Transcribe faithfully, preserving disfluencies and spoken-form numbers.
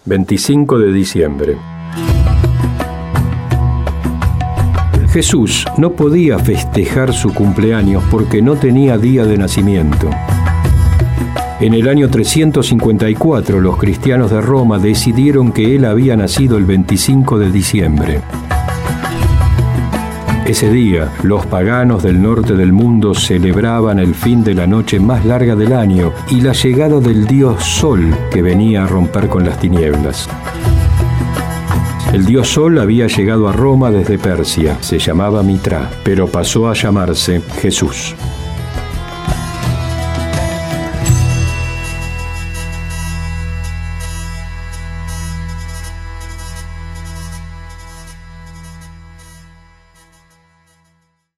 veinticinco de diciembre. Jesús no podía festejar su cumpleaños porque no tenía día de nacimiento. En el año trescientos cincuenta y cuatro, los cristianos de Roma decidieron que él había nacido el veinticinco de diciembre. Ese día, los paganos del norte del mundo celebraban el fin de la noche más larga del año y la llegada del dios Sol, que venía a romper con las tinieblas. El dios Sol había llegado a Roma desde Persia, se llamaba Mitra, pero pasó a llamarse Jesús.